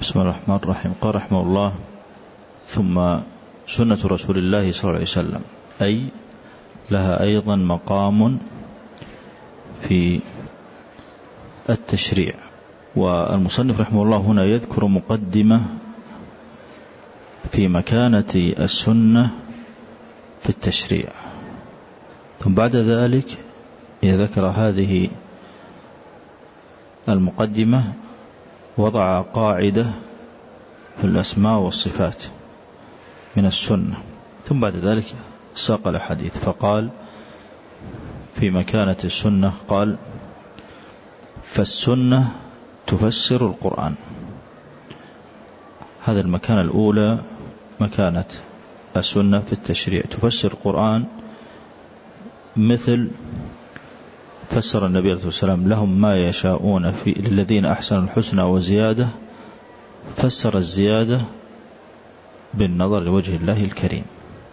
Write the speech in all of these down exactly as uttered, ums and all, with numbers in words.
بسم الله الرحمن الرحيم. قال رحمه الله: ثم سنة رسول الله صلى الله عليه وسلم، أي لها أيضا مقام في التشريع. والمصنف رحمه الله هنا يذكر مقدمة في مكانة السنة في التشريع، ثم بعد ذلك إذا ذكر هذه المقدمة وضع قاعدة في الأسماء والصفات من السنة، ثم بعد ذلك ساق الحديث فقال في مكانة السنة، قال: فالسنة تفسر القرآن. هذا المكانة الأولى مكانة السنة في التشريع، تفسر القرآن، مثل فسر النبي عليه الصلاة والسلام: لهم ما يشاءون في للذين أحسنوا الحسنى وزيادة. فسر الزيادة بالنظر لوجه الله الكريم.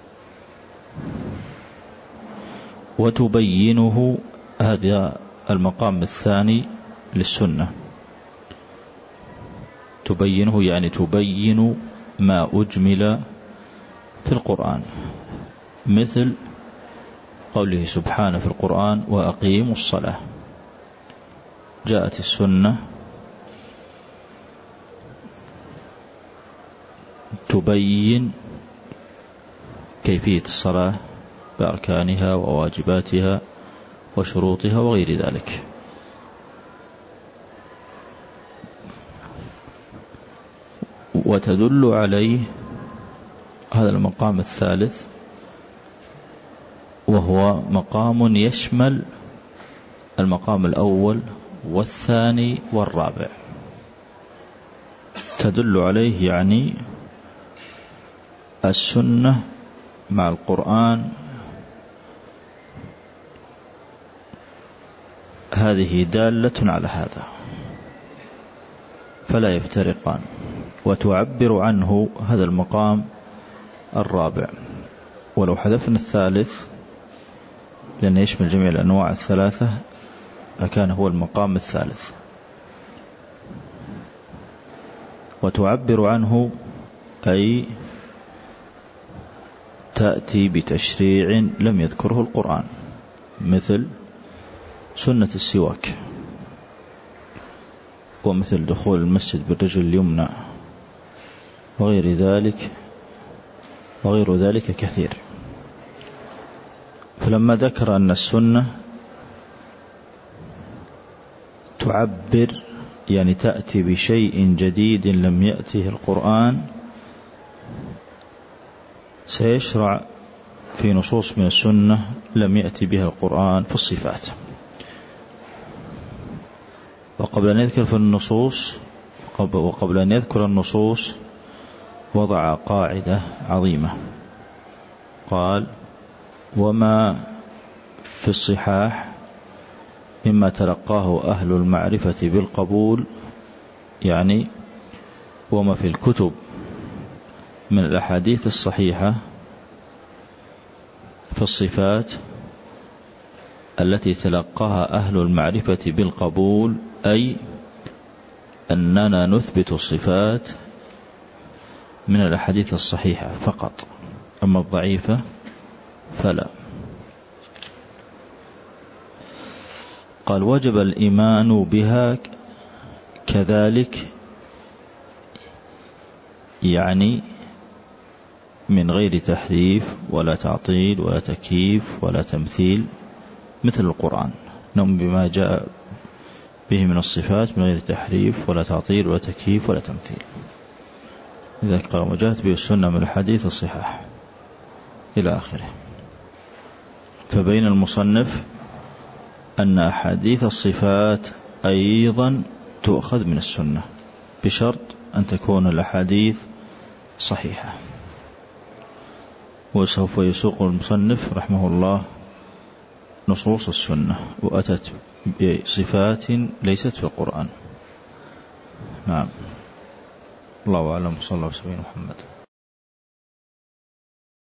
وتبينه، هذا المقام الثاني للسنة، تبينه يعني تبين ما أجمل في القرآن، مثل قوله سبحانه في القرآن: وأقيموا الصلاة. جاءت السنة تبين كيفية الصلاة بأركانها وواجباتها وشروطها وغير ذلك. وتدل عليه هذا المقام الثالث، وهو مقام يشمل المقام الأول والثاني والرابع. تدل عليه يعني السنة مع القرآن، هذه دالة على هذا فلا يفترقان. وتعبر عنه، هذا المقام الرابع. ولو حذفنا الثالث لأنه يشمل جميع الأنواع الثلاثة لكان هو المقام الثالث. وتعبر عنه أي تأتي بتشريع لم يذكره القرآن، مثل سنة السواك، ومثل دخول المسجد بالرجل اليمنى، وغير ذلك وغير ذلك كثير. فلما ذكر أن السنة تعبر يعني تأتي بشيء جديد لم يأته القرآن، سيشرع في نصوص من السنة لم يأتي بها القرآن في الصفات. وقبل أن يذكر في النصوص وقبل أن يذكر النصوص وضع قاعدة عظيمة، قال: وما في الصحاح مما تلقاه أهل المعرفة بالقبول، يعني وما في الكتب من الأحاديث الصحيحة في الصفات التي تلقاها أهل المعرفة بالقبول، أي أننا نثبت الصفات من الأحاديث الصحيحة فقط، أما الضعيفة فلا. قال: وجب الإيمان بها كذلك، يعني من غير تحريف ولا تعطيل ولا تكييف ولا تمثيل، مثل القرآن، نؤمن بما جاء به من الصفات من غير تحريف ولا تعطيل ولا تكييف ولا تمثيل. إذا قال: وجاءت به السنة من الحديث الصحاح إلى آخره. فبين المصنف أن أحاديث الصفات أيضا تؤخذ من السنة، بشرط أن تكون الأحاديث صحيحة. وسوف يسوق المصنف رحمه الله نصوص السنة وأتت بصفات ليست في القرآن. نعم، الله أعلم. صلى الله عليه وسلم محمد.